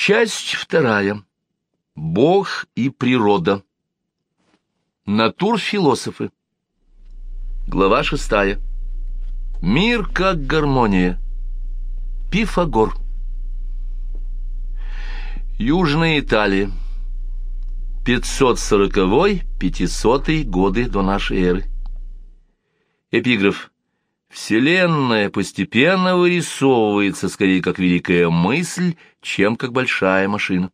Часть вторая. Бог и природа. Натурфилософы. Глава 6. Мир как гармония. Пифагор. Южная Италия. 540-500 годы до нашей эры. Эпиграф. Вселенная постепенно вырисовывается скорее как великая мысль, чем как большая машина.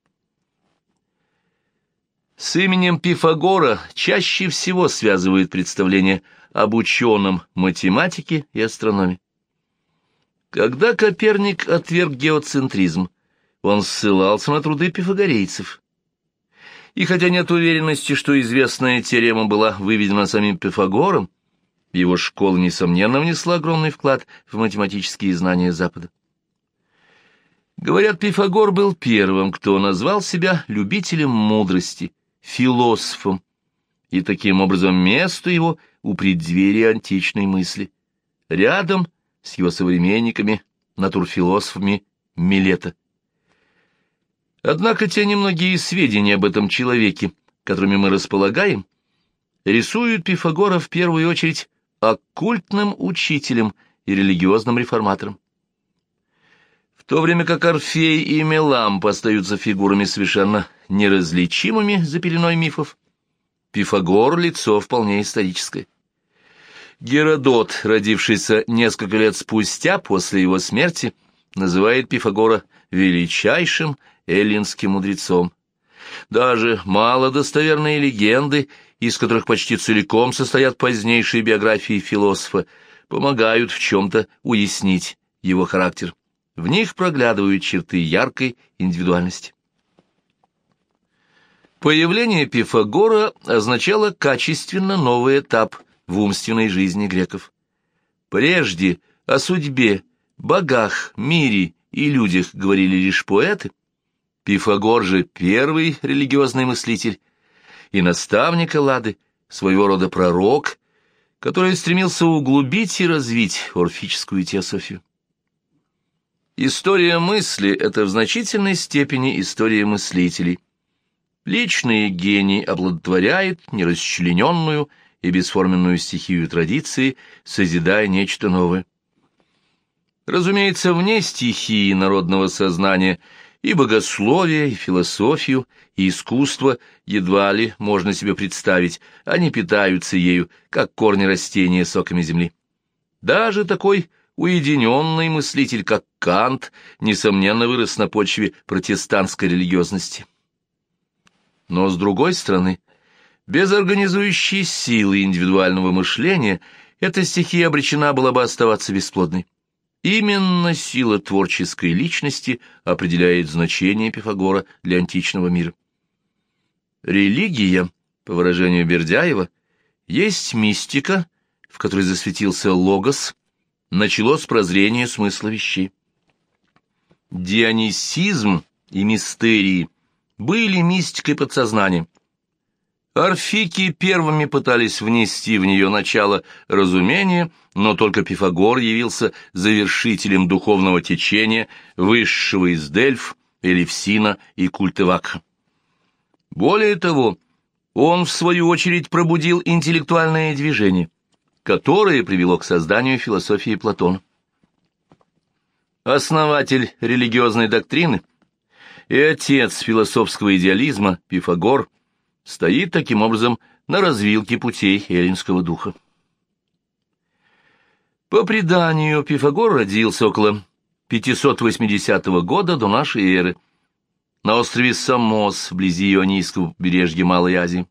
С именем Пифагора чаще всего связывают представление об ученом математике и астрономии. Когда Коперник отверг геоцентризм, он ссылался на труды пифагорейцев. И хотя нет уверенности, что известная теорема была выведена самим Пифагором, его школа, несомненно, внесла огромный вклад в математические знания Запада. Говорят, Пифагор был первым, кто назвал себя любителем мудрости, философом, и таким образом место его у преддверия античной мысли, рядом с его современниками, натурфилософами Милета. Однако те немногие сведения об этом человеке, которыми мы располагаем, рисуют Пифагора в первую очередь оккультным учителем и религиозным реформатором. В то время как Орфей и Меламп остаются фигурами совершенно неразличимыми за пеленой мифов, Пифагор — лицо вполне историческое. Геродот, родившийся несколько лет спустя после его смерти, называет Пифагора величайшим эллинским мудрецом. Даже малодостоверные легенды, из которых почти целиком состоят позднейшие биографии философа, помогают в чем-то уяснить его характер. В них проглядывают черты яркой индивидуальности. Появление Пифагора означало качественно новый этап в умственной жизни греков. Прежде о судьбе, богах, мире и людях говорили лишь поэты. Пифагор же первый религиозный мыслитель и наставник Эллады, своего рода пророк, который стремился углубить и развить орфическую теософию. История мысли — это в значительной степени история мыслителей. Личный гений оплодотворяет нерасчлененную и бесформенную стихию традиции, созидая нечто новое. Разумеется, вне стихии народного сознания и богословие, и философию, и искусство едва ли можно себе представить, они питаются ею, как корни растения соками земли. Даже такой уединенный мыслитель, как Кант, несомненно, вырос на почве протестантской религиозности. Но, с другой стороны, без организующей силы индивидуального мышления эта стихия обречена была бы оставаться бесплодной. Именно сила творческой личности определяет значение Пифагора для античного мира. Религия, по выражению Бердяева, есть мистика, в которой засветился логос, начало с прозрения смысла вещей. Дионисизм и мистерии были мистикой подсознания. Орфики первыми пытались внести в нее начало разумения, но только Пифагор явился завершителем духовного течения, высшего из Дельф, Элевсина и культа Вакха. Более того, он, в свою очередь, пробудил интеллектуальное движение, которое привело к созданию философии Платона. Основатель религиозной доктрины и отец философского идеализма Пифагор стоит таким образом на развилке путей эллинского духа. По преданию, Пифагор родился около 580 года до нашей эры на острове Самос, вблизи Ионийского побережья Малой Азии.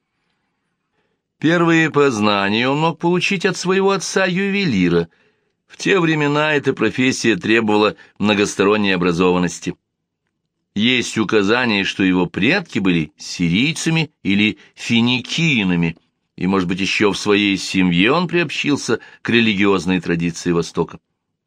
Первые познания он мог получить от своего отца-ювелира. В те времена эта профессия требовала многосторонней образованности. Есть указания, что его предки были сирийцами или финикийцами, и, может быть, еще в своей семье он приобщился к религиозной традиции Востока.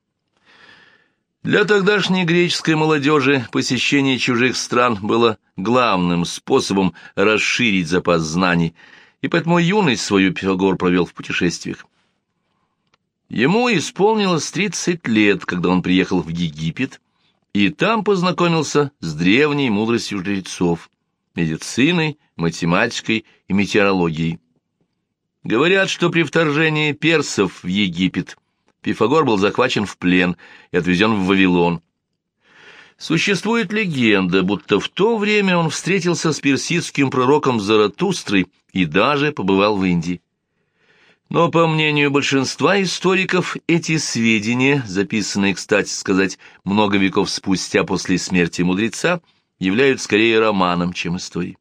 Для тогдашней греческой молодежи посещение чужих стран было главным способом расширить запас знаний, и поэтому юность свою Пифагор провел в путешествиях. Ему исполнилось 30 лет, когда он приехал в Египет, и там познакомился с древней мудростью жрецов, медициной, математикой и метеорологией. Говорят, что при вторжении персов в Египет Пифагор был захвачен в плен и отвезен в Вавилон. Существует легенда, будто в то время он встретился с персидским пророком Заратустрой и даже побывал в Индии. Но, по мнению большинства историков, эти сведения, записанные, кстати сказать, много веков спустя после смерти мудреца, являются скорее романом, чем историей.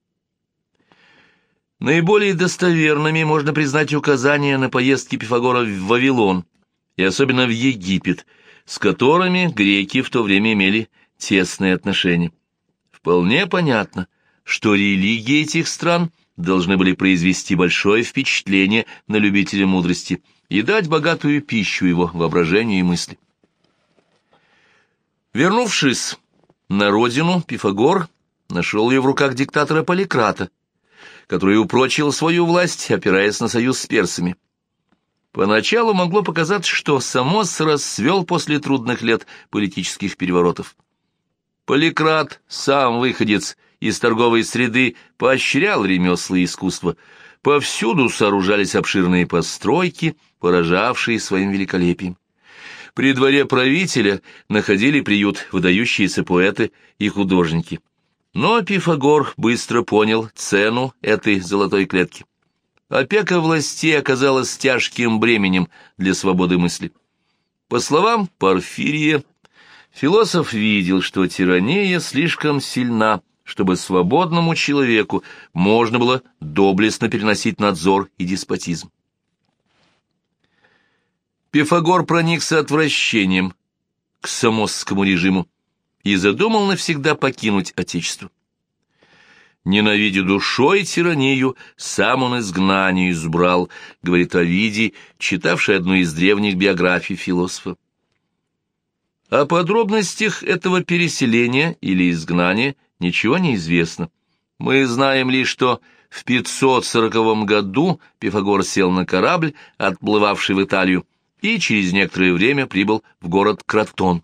Наиболее достоверными можно признать указания на поездки Пифагора в Вавилон, и особенно в Египет, с которыми греки в то время имели тесные отношения. Вполне понятно, что религии этих стран должны были произвести большое впечатление на любителя мудрости и дать богатую пищу его воображению и мысли. Вернувшись на родину, Пифагор нашел ее в руках диктатора Поликрата, который упрочил свою власть, опираясь на союз с персами. Поначалу могло показаться, что Самос расцвел после трудных лет политических переворотов. Поликрат, сам выходец из торговой среды, поощрял ремесла и искусство. Повсюду сооружались обширные постройки, поражавшие своим великолепием. При дворе правителя находили приют выдающиеся поэты и художники. Но Пифагор быстро понял цену этой золотой клетки. Опека властей оказалась тяжким бременем для свободы мысли. По словам Порфирия, философ видел, что тирания слишком сильна, чтобы свободному человеку можно было доблестно переносить надзор и деспотизм. Пифагор проникся отвращением к самосскому режиму и задумал навсегда покинуть Отечество. «Ненавидя душой тиранию, сам он изгнание избрал», — говорит Овидий, читавший одну из древних биографий философа. О подробностях этого переселения или изгнания ничего не известно. Мы знаем лишь, что в 540 году Пифагор сел на корабль, отплывавший в Италию, и через некоторое время прибыл в город Кратон.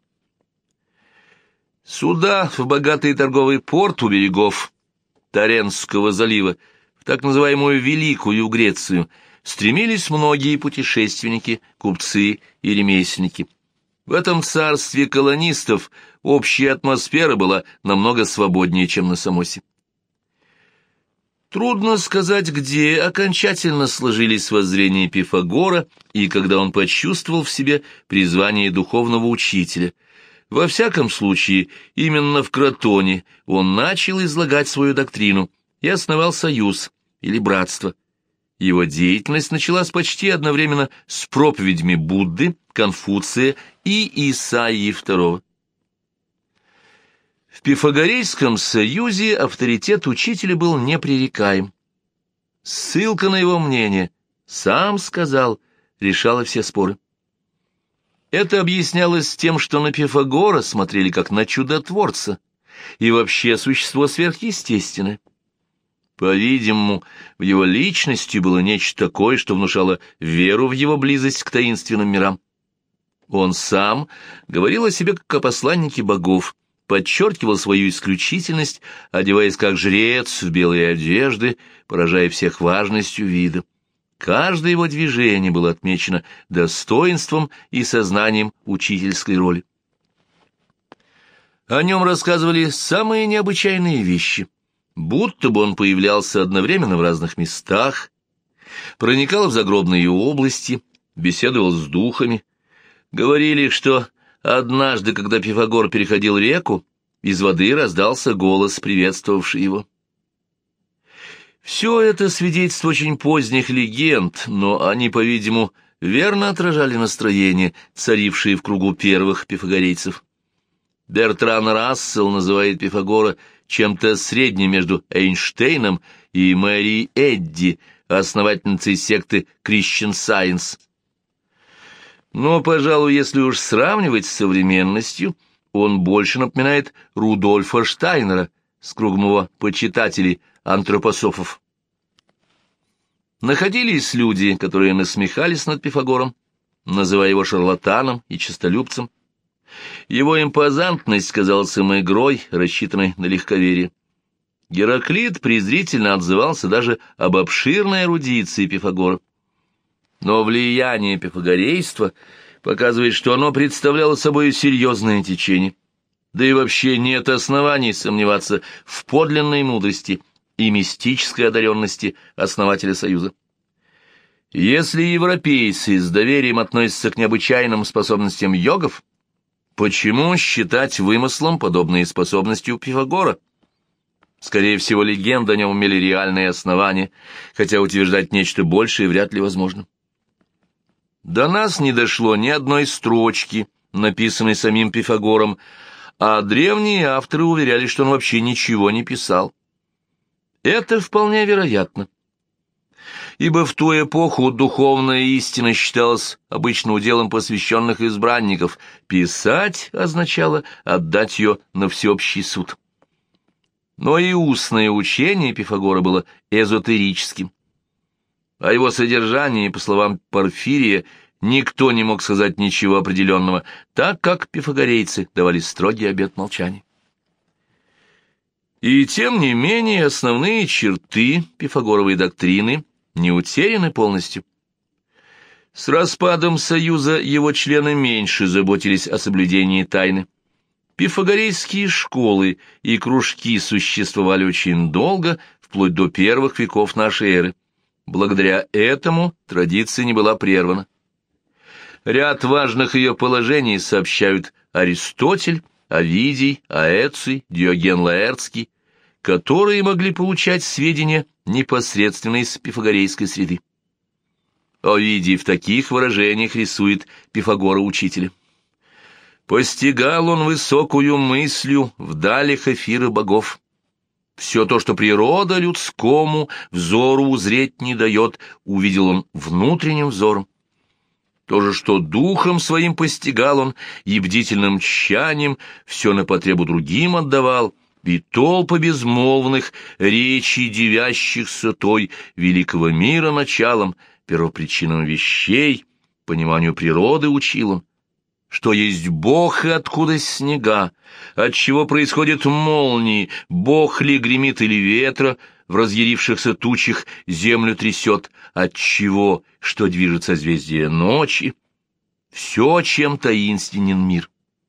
Сюда, в богатый торговый порт у берегов Таренского залива, в так называемую Великую Грецию, стремились многие путешественники, купцы и ремесленники. В этом царстве колонистов общая атмосфера была намного свободнее, чем на Самосе. Трудно сказать, где окончательно сложились воззрения Пифагора и когда он почувствовал в себе призвание духовного учителя. Во всяком случае, именно в Кратоне он начал излагать свою доктрину и основал союз или братство. Его деятельность началась почти одновременно с проповедями Будды, Конфуция и Исаии II. В Пифагорейском союзе авторитет учителя был непререкаем. Ссылка на его мнение, сам сказал, решала все споры. Это объяснялось тем, что на Пифагора смотрели как на чудотворца и вообще существо сверхъестественное. По-видимому, в его личности было нечто такое, что внушало веру в его близость к таинственным мирам. Он сам говорил о себе как о посланнике богов, подчеркивал свою исключительность, одеваясь как жрец в белые одежды, поражая всех важностью вида. Каждое его движение было отмечено достоинством и сознанием учительской роли. О нем рассказывали самые необычайные вещи, будто бы он появлялся одновременно в разных местах, проникал в загробные области, беседовал с духами. Говорили, что однажды, когда Пифагор переходил реку, из воды раздался голос, приветствовавший его. Все это свидетельство очень поздних легенд, но они, по-видимому, верно отражали настроение, царившее в кругу первых пифагорейцев. Бертран Рассел называет Пифагора чем-то средним между Эйнштейном и Мэри Эдди, основательницей секты Christian Science. Но, пожалуй, если уж сравнивать с современностью, он больше напоминает Рудольфа Штайнера с кругом его почитателей антропософов. Находились люди, которые насмехались над Пифагором, называя его шарлатаном и честолюбцем. Его импозантность казалась им игрой, рассчитанной на легковерие. Гераклит презрительно отзывался даже об обширной эрудиции Пифагора. Но влияние пифагорейства показывает, что оно представляло собой серьезное течение. Да и вообще нет оснований сомневаться в подлинной мудрости и мистической одаренности основателя Союза. Если европейцы с доверием относятся к необычайным способностям йогов, почему считать вымыслом подобные способности у Пифагора? Скорее всего, легенды о нем имели реальные основания, хотя утверждать нечто большее вряд ли возможно. До нас не дошло ни одной строчки, написанной самим Пифагором, а древние авторы уверяли, что он вообще ничего не писал. Это вполне вероятно, ибо в ту эпоху духовная истина считалась обычно уделом посвященных избранников. Писать означало отдать ее на всеобщий суд. Но и устное учение Пифагора было эзотерическим. О его содержании, по словам Порфирия, никто не мог сказать ничего определенного, так как пифагорейцы давали строгий обет молчания. И тем не менее основные черты пифагоровой доктрины не утеряны полностью. С распадом Союза его члены меньше заботились о соблюдении тайны. Пифагорейские школы и кружки существовали очень долго, вплоть до первых веков нашей эры. Благодаря этому традиция не была прервана. Ряд важных ее положений сообщают Аристотель, Овидий, Аэций, Диоген Лаэртский, которые могли получать сведения непосредственно из пифагорейской среды. Овидий в таких выражениях рисует Пифагора учителя. «Постигал он высокую мыслью в далях эфира богов. Все то, что природа людскому взору узреть не дает, увидел он внутренним взором. То же, что духом своим постигал он, и бдительным тщанием все на потребу другим отдавал, и толпы безмолвных речи дивящихся той великого мира началом, первопричинам вещей, пониманию природы учил он, что есть Бог и откуда снега, от чего происходят молнии, Бог ли гремит или ветра, в разъярившихся тучах землю трясет, от чего, что движет созвездие ночи, все, чем таинственен мир».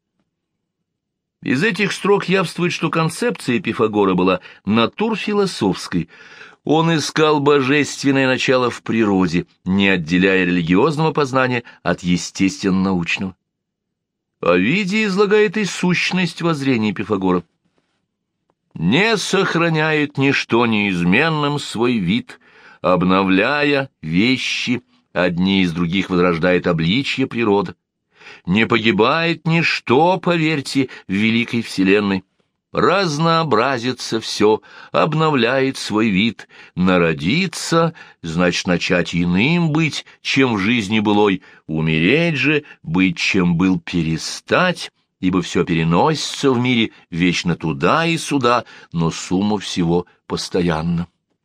Из этих строк явствует, что концепция Пифагора была натурфилософской. Он искал божественное начало в природе, не отделяя религиозного познания от естественно-научного. Овидий излагает и сущность воззрения Пифагора. «Не сохраняет ничто неизменным свой вид, обновляя вещи, одни из других возрождает обличье природа. Не погибает ничто, поверьте, в великой вселенной. Разнообразится все, обновляет свой вид. Народиться, значит, начать иным быть, чем в жизни былой. Умереть же, быть, чем был, перестать, ибо все переносится в мире вечно туда и сюда, но сумма всего постоянна».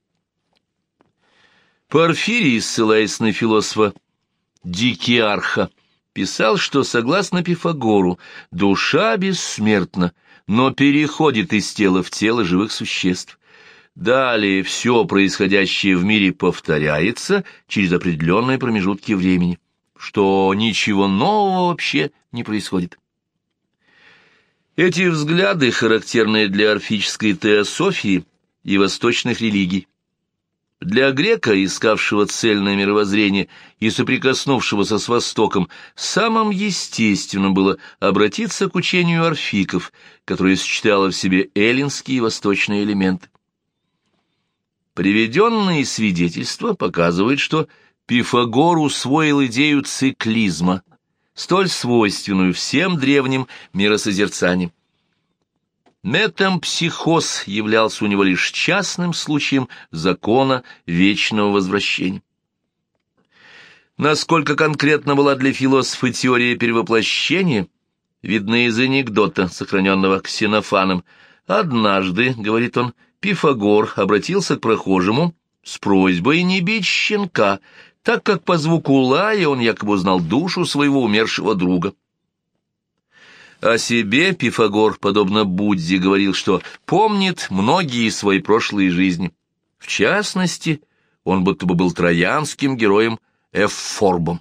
Порфирий, ссылаясь на философа Дикиарха, писал, что, согласно Пифагору, душа бессмертна, но переходит из тела в тело живых существ. Далее все происходящее в мире повторяется через определенные промежутки времени, что ничего нового вообще не происходит. Эти взгляды характерны для орфической теософии и восточных религий. Для грека, искавшего цельное мировоззрение и соприкоснувшегося с Востоком, самым естественным было обратиться к учению орфиков, которое сочетало в себе эллинские и восточные элементы. Приведенные свидетельства показывают, что Пифагор усвоил идею циклизма, столь свойственную всем древним миросозерцаниям. Метампсихоз являлся у него лишь частным случаем закона вечного возвращения. Насколько конкретно была для философа теория перевоплощения, видно из анекдота, сохраненного Ксенофаном. «Однажды, — говорит он, — Пифагор обратился к прохожему с просьбой не бить щенка, так как по звуку лая он якобы узнал душу своего умершего друга». О себе Пифагор, подобно Будде, говорил, что помнит многие свои прошлые жизни. В частности, он будто бы был троянским героем Эвфорбом.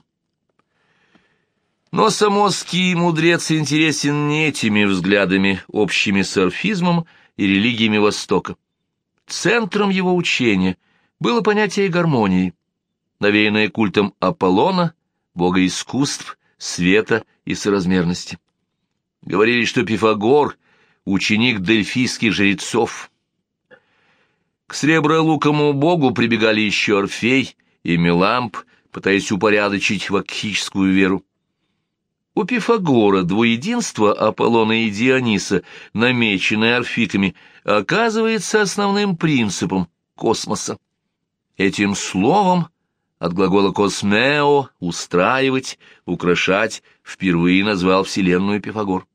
Но самосский мудрец интересен не этими взглядами, общими с орфизмом и религиями Востока. Центром его учения было понятие гармонии, навеянное культом Аполлона, бога искусств, света и соразмерности. Говорили, что Пифагор — ученик дельфийских жрецов. К сребролукому богу прибегали еще Орфей и Меламп, пытаясь упорядочить вакхическую веру. У Пифагора двуединство Аполлона и Диониса, намеченное орфиками, оказывается основным принципом космоса. Этим словом, от глагола «космео» — «устраивать», «украшать», впервые назвал Вселенную Пифагор.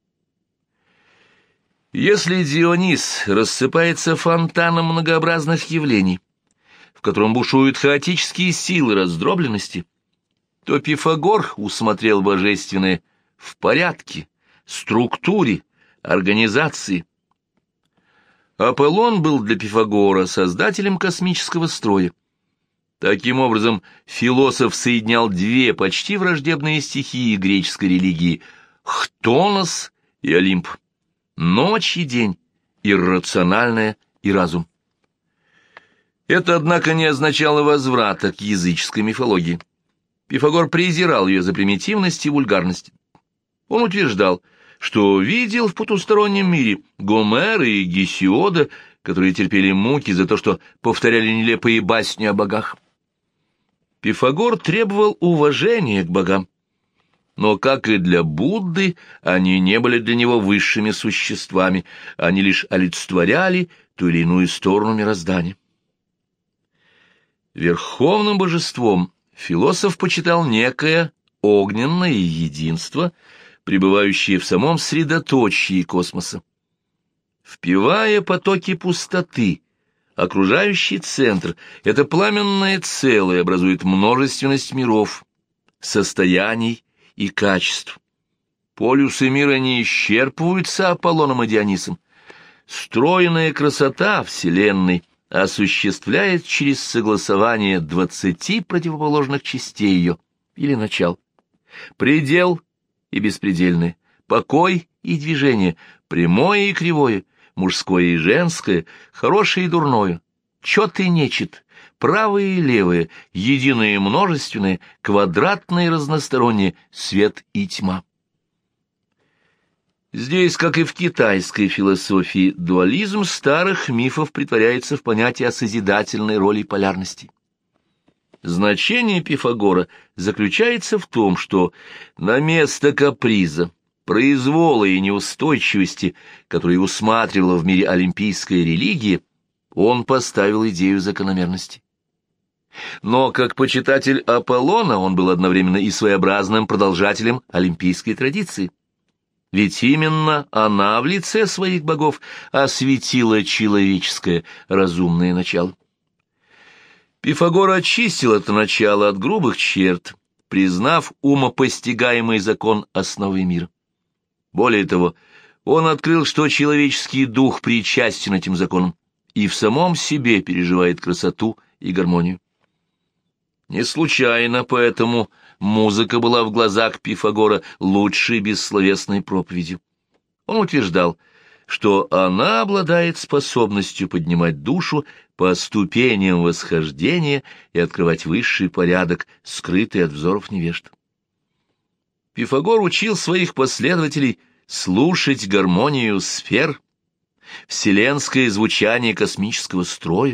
Если Дионис рассыпается фонтаном многообразных явлений, в котором бушуют хаотические силы раздробленности, то Пифагор усмотрел божественное в порядке, структуре, организации. Аполлон был для Пифагора создателем космического строя. Таким образом, философ соединял две почти враждебные стихии греческой религии — Хтонос и Олимп, ночь и день, иррациональное и разум. Это, однако, не означало возврата к языческой мифологии. Пифагор презирал ее за примитивность и вульгарность. Он утверждал, что видел в потустороннем мире Гомера и Гесиода, которые терпели муки за то, что повторяли нелепые басни о богах. Пифагор требовал уважения к богам, но, как и для Будды, они не были для него высшими существами, они лишь олицетворяли ту или иную сторону мироздания. Верховным божеством философ почитал некое огненное единство, пребывающее в самом средоточии космоса. Впивая потоки пустоты, окружающий центр, это пламенное целое образует множественность миров, состояний и качеств. Полюсы мира не исчерпываются Аполлоном и Дионисом. Стройная красота Вселенной осуществляет через согласование 20 противоположных частей ее, или начал. Предел и беспредельное, покой и движение, прямое и кривое, мужское и женское, хорошее и дурное, чет и нечет, правое и левое, единое и множественное, квадратное и разностороннее, свет и тьма. Здесь, как и в китайской философии, дуализм старых мифов претворяется в понятие о созидательной роли полярности. Значение Пифагора заключается в том, что на место каприза, произвола и неустойчивости, которые усматривала в мире олимпийская религия, он поставил идею закономерности. Но как почитатель Аполлона он был одновременно и своеобразным продолжателем олимпийской традиции. Ведь именно она в лице своих богов осветила человеческое разумное начало. Пифагор очистил это начало от грубых черт, признав умопостигаемый закон основы мира. Более того, он открыл, что человеческий дух причастен этим законам и в самом себе переживает красоту и гармонию. Не случайно поэтому музыка была в глазах Пифагора лучшей бессловесной проповедью. Он утверждал, что она обладает способностью поднимать душу по ступеням восхождения и открывать высший порядок, скрытый от взоров невежд. Пифагор учил своих последователей слушать гармонию сфер, вселенское звучание космического строя.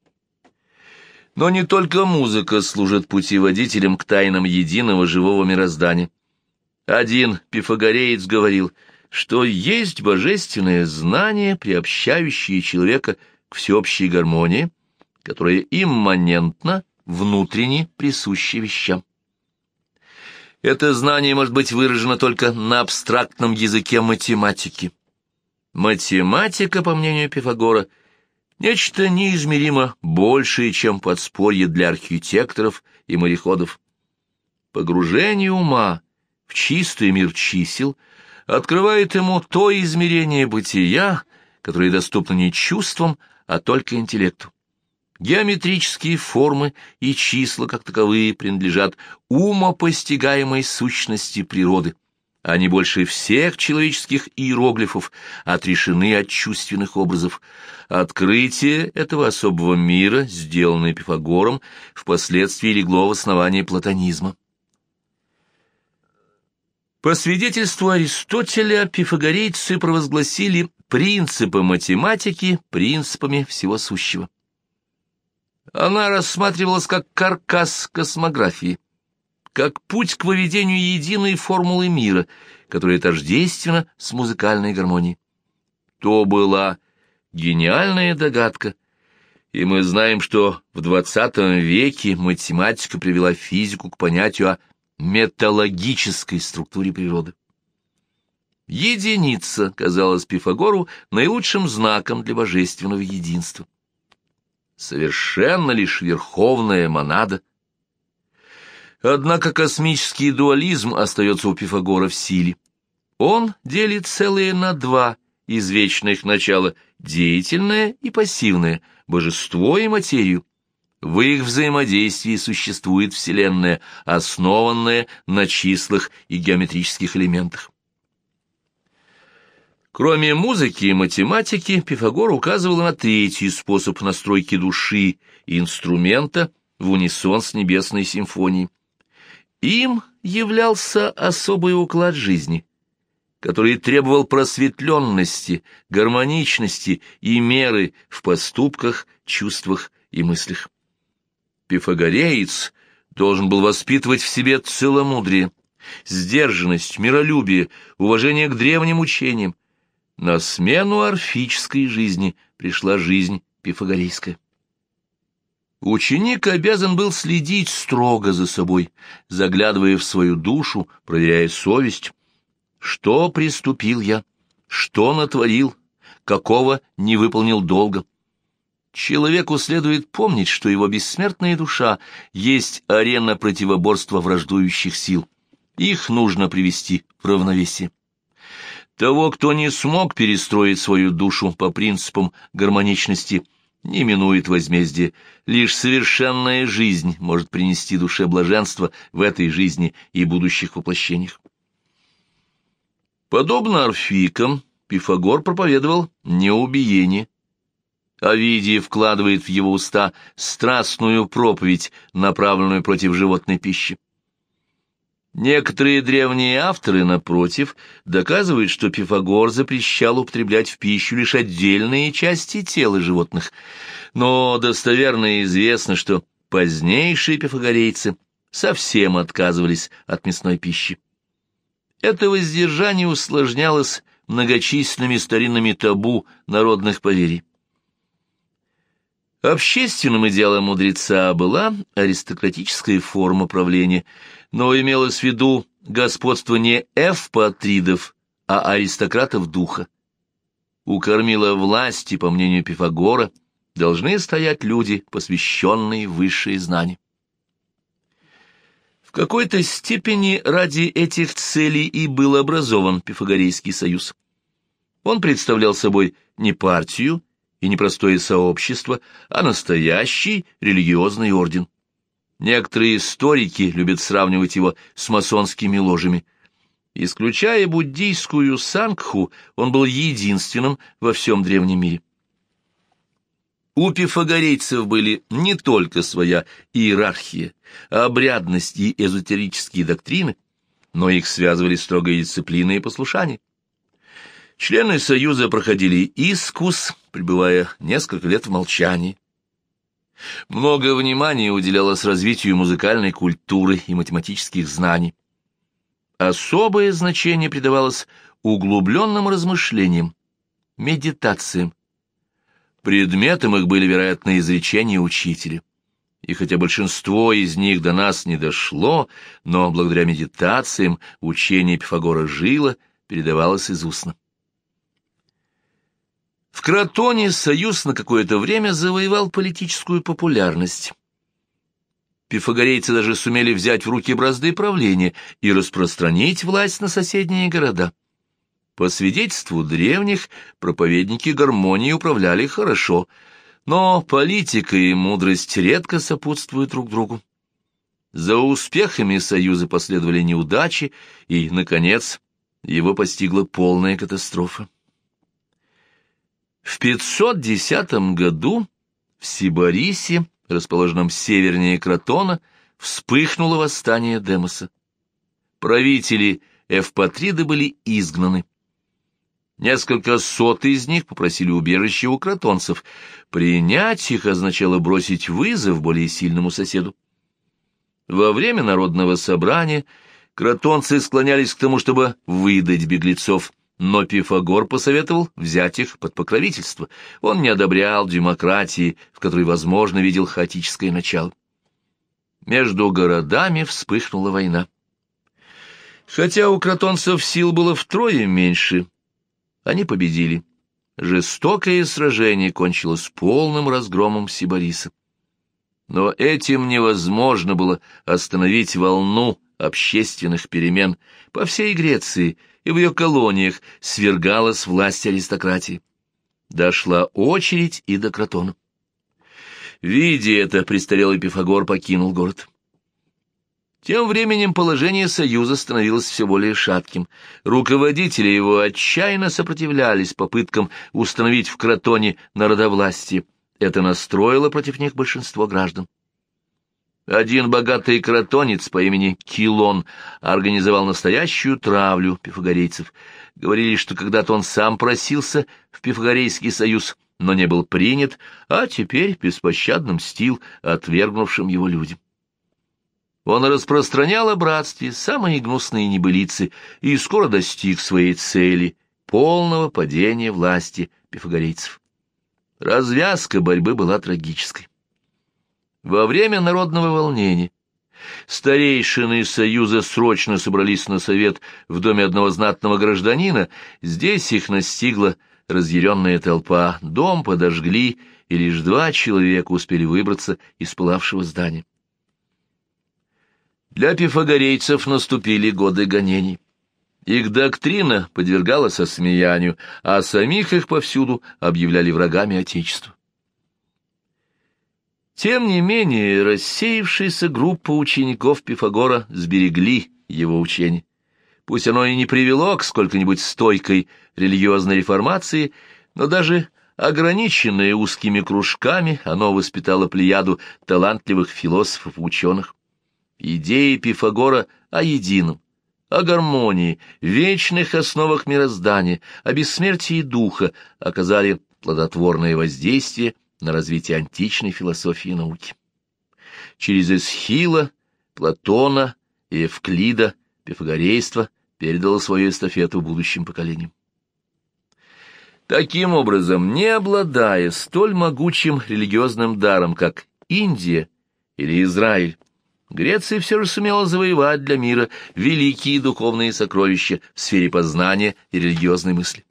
Но не только музыка служит путеводителем к тайнам единого живого мироздания. Один пифагореец говорил, что есть божественное знание, приобщающее человека к всеобщей гармонии, которая имманентна, внутренне присуща вещам. Это знание может быть выражено только на абстрактном языке математики. Математика, по мнению Пифагора, нечто неизмеримо большее, чем подспорье для архитекторов и мореходов. Погружение ума в чистый мир чисел открывает ему то измерение бытия, которое доступно не чувствам, а только интеллекту. Геометрические формы и числа, как таковые, принадлежат умопостигаемой сущности природы. Они больше всех человеческих иероглифов отрешены от чувственных образов. Открытие этого особого мира, сделанное Пифагором, впоследствии легло в основание платонизма. По свидетельству Аристотеля, пифагорейцы провозгласили принципы математики принципами всего сущего. Она рассматривалась как каркас космографии, как путь к выведению единой формулы мира, которая тождественна с музыкальной гармонией. То была гениальная догадка, и мы знаем, что в XX веке математика привела физику к понятию о металлогической структуре природы. Единица казалась Пифагору наилучшим знаком для божественного единства. Совершенно лишь верховная монада. Однако космический дуализм остается у Пифагора в силе. Он делит целое на два извечных начала — деятельное и пассивное, божество и материю. В их взаимодействии существует Вселенная, основанная на числах и геометрических элементах. Кроме музыки и математики, Пифагор указывал на третий способ настройки души и инструмента в унисон с небесной симфонией. Им являлся особый уклад жизни, который требовал просветленности, гармоничности и меры в поступках, чувствах и мыслях. Пифагореец должен был воспитывать в себе целомудрие, сдержанность, миролюбие, уважение к древним учениям. На смену орфической жизни пришла жизнь пифагорейская. Ученик обязан был следить строго за собой, заглядывая в свою душу, проверяя совесть. Что приступил я? Что натворил? Какого не выполнил долга? Человеку следует помнить, что его бессмертная душа есть арена противоборства враждующих сил. Их нужно привести в равновесие. Того, кто не смог перестроить свою душу по принципам гармоничности, не минует возмездие. Лишь совершенная жизнь может принести душе блаженство в этой жизни и будущих воплощениях. Подобно орфикам, Пифагор проповедовал неубиение. Овидий вкладывает в его уста страстную проповедь, направленную против животной пищи. Некоторые древние авторы, напротив, доказывают, что Пифагор запрещал употреблять в пищу лишь отдельные части тела животных, но достоверно известно, что позднейшие пифагорейцы совсем отказывались от мясной пищи. Это воздержание усложнялось многочисленными старинными табу народных поверий. Общественным идеалом мудреца была аристократическая форма правления, но имелось в виду господство не эвпатридов, а аристократов духа. У кормила власти, по мнению Пифагора, должны стоять люди, посвященные в высшие знания. В какой-то степени ради этих целей и был образован Пифагорейский союз. Он представлял собой не партию и не простое сообщество, а настоящий религиозный орден. Некоторые историки любят сравнивать его с масонскими ложами. Исключая буддийскую сангху, он был единственным во всем древнем мире. У пифагорейцев были не только своя иерархия, обрядность и эзотерические доктрины, но их связывали строгая дисциплина и послушание. Члены союза проходили искус, пребывая несколько лет в молчании. Много внимания уделялось развитию музыкальной культуры и математических знаний. Особое значение придавалось углубленным размышлениям, медитациям. Предметом их были, вероятно, изречения учителя. И хотя большинство из них до нас не дошло, но благодаря медитациям учение Пифагора жило, передавалось из устно. В Кротоне союз на какое-то время завоевал политическую популярность. Пифагорейцы даже сумели взять в руки бразды правления и распространить власть на соседние города. По свидетельству древних, проповедники гармонии управляли хорошо, но политика и мудрость редко сопутствуют друг другу. За успехами союза последовали неудачи, и, наконец, его постигла полная катастрофа. В 510 году в Сибарисе, расположенном севернее Кротона, вспыхнуло восстание Демоса. Правители Эвпатриды были изгнаны. Несколько сот из них попросили убежища у кротонцев. Принять их означало бросить вызов более сильному соседу. Во время народного собрания кротонцы склонялись к тому, чтобы выдать беглецов, но Пифагор посоветовал взять их под покровительство. Он не одобрял демократии, в которой, возможно, видел хаотическое начало. Между городами вспыхнула война. Хотя у кротонцев сил было втрое меньше, они победили. Жестокое сражение кончилось полным разгромом Сибариса. Но этим невозможно было остановить волну общественных перемен. По всей Греции и в ее колониях свергалась власть аристократии. Дошла очередь и до Кротона. Видя это, престарелый Пифагор покинул город. Тем временем положение союза становилось все более шатким. Руководители его отчаянно сопротивлялись попыткам установить в Кротоне народовластие. Это настроило против них большинство граждан. Один богатый кротонец по имени Килон организовал настоящую травлю пифагорейцев. Говорили, что когда-то он сам просился в Пифагорейский союз, но не был принят, а теперь беспощадно мстил отвергнувшим его людям. Он распространял о братстве самые гнусные небылицы и скоро достиг своей цели — полного падения власти пифагорейцев. Развязка борьбы была трагической. Во время народного волнения старейшины союза срочно собрались на совет в доме одного знатного гражданина. Здесь их настигла разъяренная толпа, дом подожгли, и лишь 2 человека успели выбраться из пылавшего здания. Для пифагорейцев наступили годы гонений. Их доктрина подвергалась осмеянию, а самих их повсюду объявляли врагами Отечества. Тем не менее, рассеявшаяся группа учеников Пифагора сберегли его учение. Пусть оно и не привело к сколько-нибудь стойкой религиозной реформации, но даже ограниченное узкими кружками, оно воспитало плеяду талантливых философов и ученых. Идеи Пифагора о едином, о гармонии, вечных основах мироздания, о бессмертии духа оказали плодотворное воздействие на развитие античной философии и науки. Через Эсхила, Платона и Евклида пифагорейство передало свою эстафету будущим поколениям. Таким образом, не обладая столь могучим религиозным даром, как Индия или Израиль, Греция все же сумела завоевать для мира великие духовные сокровища в сфере познания и религиозной мысли.